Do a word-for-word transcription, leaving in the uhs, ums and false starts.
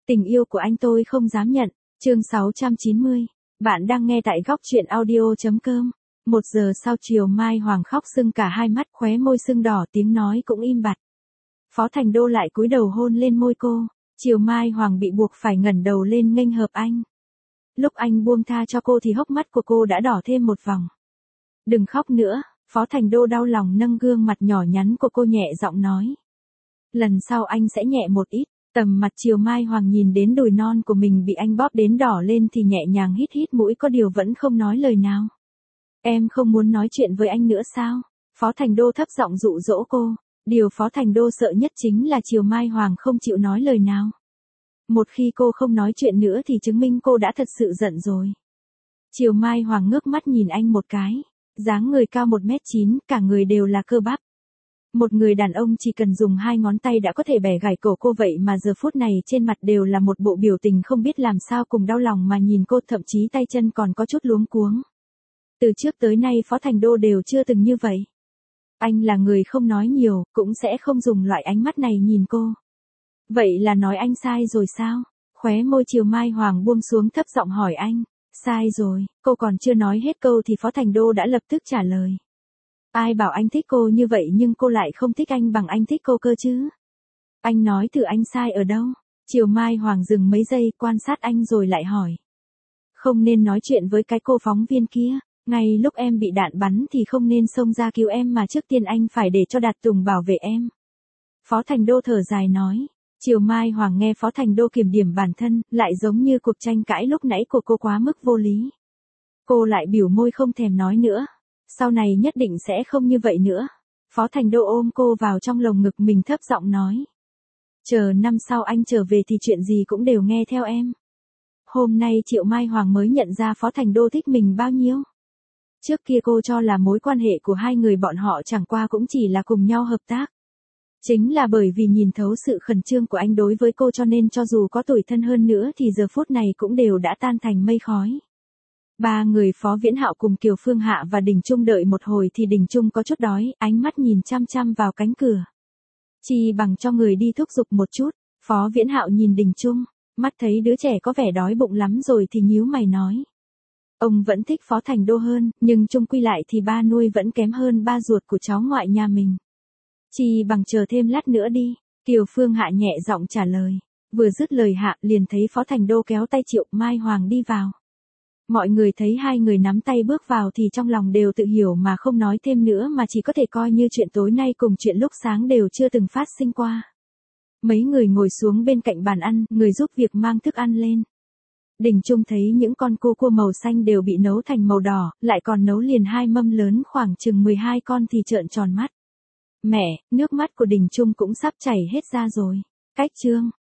Tình yêu của anh tôi không dám nhận. Chương sáu trăm chín mươi. Bạn đang nghe tại góc truyện audio chấm com. Một giờ sau chiều Mai Hoàng khóc sưng cả hai mắt, khóe môi sưng đỏ, tiếng nói cũng im bặt. Phó Thành Đô lại cúi đầu hôn lên môi cô. Chiều Mai Hoàng bị buộc phải ngẩng đầu lên nghênh hợp anh. Lúc anh buông tha cho cô thì hốc mắt của cô đã đỏ thêm một vòng. Đừng khóc nữa, Phó Thành Đô đau lòng nâng gương mặt nhỏ nhắn của cô nhẹ giọng nói. Lần sau anh sẽ nhẹ một ít. Tầm mặt Chiều Mai Hoàng nhìn đến đùi non của mình bị anh bóp đến đỏ lên thì nhẹ nhàng hít hít mũi, có điều vẫn không nói lời nào. Em không muốn nói chuyện với anh nữa sao? Phó Thành Đô thấp giọng dụ dỗ cô. Điều Phó Thành Đô sợ nhất chính là Chiều Mai Hoàng không chịu nói lời nào. Một khi cô không nói chuyện nữa thì chứng minh cô đã thật sự giận rồi. Chiều Mai Hoàng ngước mắt nhìn anh một cái. Dáng người cao một mét chín, cả người đều là cơ bắp. Một người đàn ông chỉ cần dùng hai ngón tay đã có thể bẻ gãy cổ cô, vậy mà giờ phút này trên mặt đều là một bộ biểu tình không biết làm sao cùng đau lòng mà nhìn cô, thậm chí tay chân còn có chút luống cuống. Từ trước tới nay Phó Thành Đô đều chưa từng như vậy. Anh là người không nói nhiều, cũng sẽ không dùng loại ánh mắt này nhìn cô. Vậy là nói anh sai rồi sao? Khóe môi Chiều Mai Hoàng buông xuống, thấp giọng hỏi anh. Sai rồi, cô còn chưa nói hết câu thì Phó Thành Đô đã lập tức trả lời. Ai bảo anh thích cô như vậy nhưng cô lại không thích anh bằng anh thích cô cơ chứ? Anh nói thử anh sai ở đâu? Chiều Mai Hoàng dừng mấy giây quan sát anh rồi lại hỏi. Không nên nói chuyện với cái cô phóng viên kia. Ngay lúc em bị đạn bắn thì không nên xông ra cứu em mà trước tiên anh phải để cho Đạt Tùng bảo vệ em. Phó Thành Đô thở dài nói. Chiều Mai Hoàng nghe Phó Thành Đô kiểm điểm bản thân, lại giống như cuộc tranh cãi lúc nãy của cô quá mức vô lý. Cô lại biểu môi không thèm nói nữa. Sau này nhất định sẽ không như vậy nữa. Phó Thành Đô ôm cô vào trong lồng ngực mình, thấp giọng nói. Chờ năm sau anh trở về thì chuyện gì cũng đều nghe theo em. Hôm nay Triệu Mai Hoàng mới nhận ra Phó Thành Đô thích mình bao nhiêu. Trước kia cô cho là mối quan hệ của hai người bọn họ chẳng qua cũng chỉ là cùng nhau hợp tác. Chính là bởi vì nhìn thấu sự khẩn trương của anh đối với cô cho nên cho dù có tủi thân hơn nữa thì giờ phút này cũng đều đã tan thành mây khói. Ba người Phó Viễn Hạo cùng Kiều Phương Hạ và Đình Trung đợi một hồi thì Đình Trung có chút đói, ánh mắt nhìn chăm chăm vào cánh cửa. Chi bằng cho người đi thúc giục một chút. Phó Viễn Hạo nhìn Đình Trung, mắt thấy đứa trẻ có vẻ đói bụng lắm rồi thì nhíu mày nói. Ông vẫn thích Phó Thành Đô hơn, nhưng chung quy lại thì ba nuôi vẫn kém hơn ba ruột của cháu ngoại nhà mình. Chi bằng chờ thêm lát nữa đi. Kiều Phương Hạ nhẹ giọng trả lời. Vừa dứt lời hạ liền thấy Phó Thành Đô kéo tay Triệu Mai Hoàng đi vào. Mọi người thấy hai người nắm tay bước vào thì trong lòng đều tự hiểu mà không nói thêm nữa, mà chỉ có thể coi như chuyện tối nay cùng chuyện lúc sáng đều chưa từng phát sinh qua. Mấy người ngồi xuống bên cạnh bàn ăn, người giúp việc mang thức ăn lên. Đình Trung thấy những con cua cua màu xanh đều bị nấu thành màu đỏ, lại còn nấu liền hai mâm lớn khoảng chừng mười hai con thì trợn tròn mắt. Mẹ, nước mắt của Đình Trung cũng sắp chảy hết ra rồi. Cách chương.